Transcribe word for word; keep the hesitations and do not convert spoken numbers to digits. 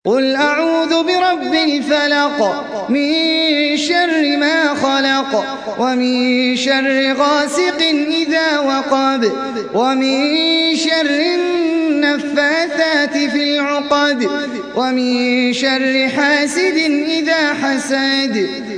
قل أعوذ برب الفلق من شر ما خلق ومن شر غاسق إذا وقب ومن شر النفاثات في العقد ومن شر حاسد إذا حسد